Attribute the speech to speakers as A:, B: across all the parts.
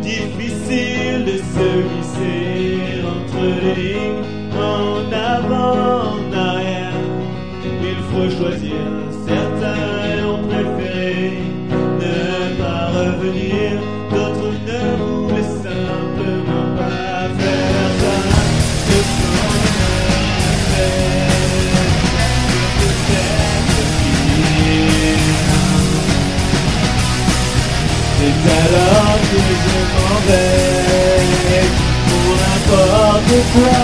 A: difficile de se glisser entre les lignes, en avant, en arrière. Il faut choisir, certains ont préféré ne pas revenir, d'autres ne voulaient simplement pas faire ça. Ce qu'on a fait, peut-être finir. C'est alors que je m'en vais pour n'importe quoi.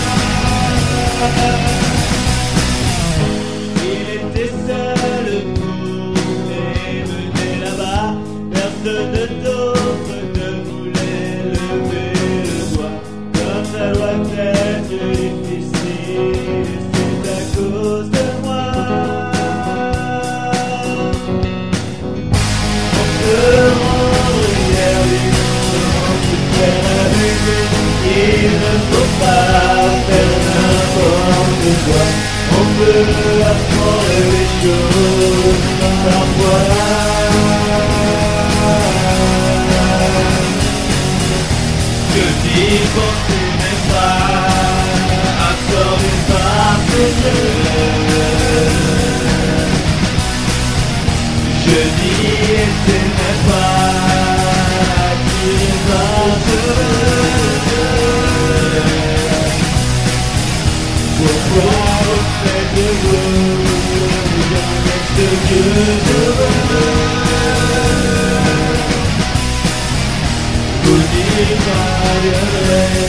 A: Il était seul pour les mener là-bas. Personne d'autre ne voulait lever le doigt. Comme ça doit être difficile, c'est à cause de moi. Il ne faut pas faire n'importe quoi. On peut apprendre les choses parfois. Je dis quand tu n'es pas absorbé par tes yeux. Je dis et ce n'est pas attiré par tes yeux. Pourquoi vous faites de vous jamais ce que je veux? Vous n'y parviendrez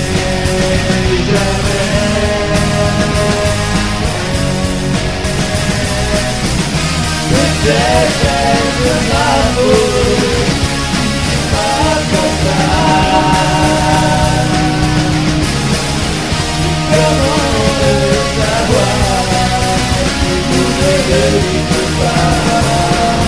A: jamais. Peut-être est-ce ma faute, pas comme ça. Comment le savoir si vous ne le dites pas?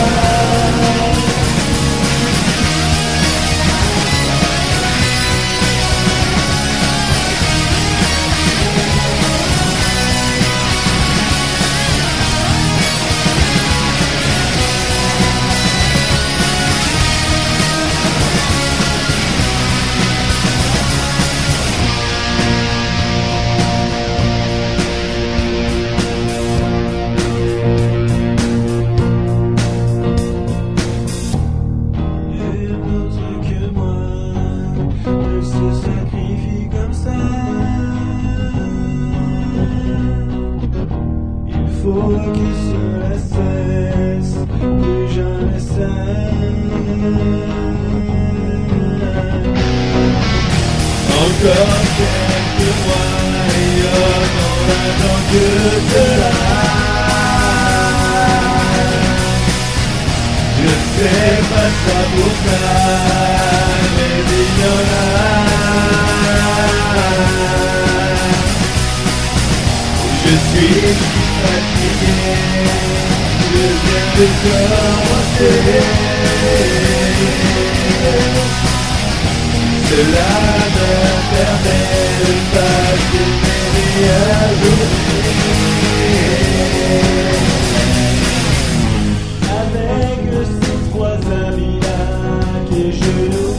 A: Il faut que cela cesse, plus jamais cesse. Encore quelques mois et on n'attend que cela. Je sais pas ça pour ça, mais il y en a. Je suis fatigué, je viens de commencer. Cela me permet de passer mes meilleures journées avec ces trois amis-là que je nous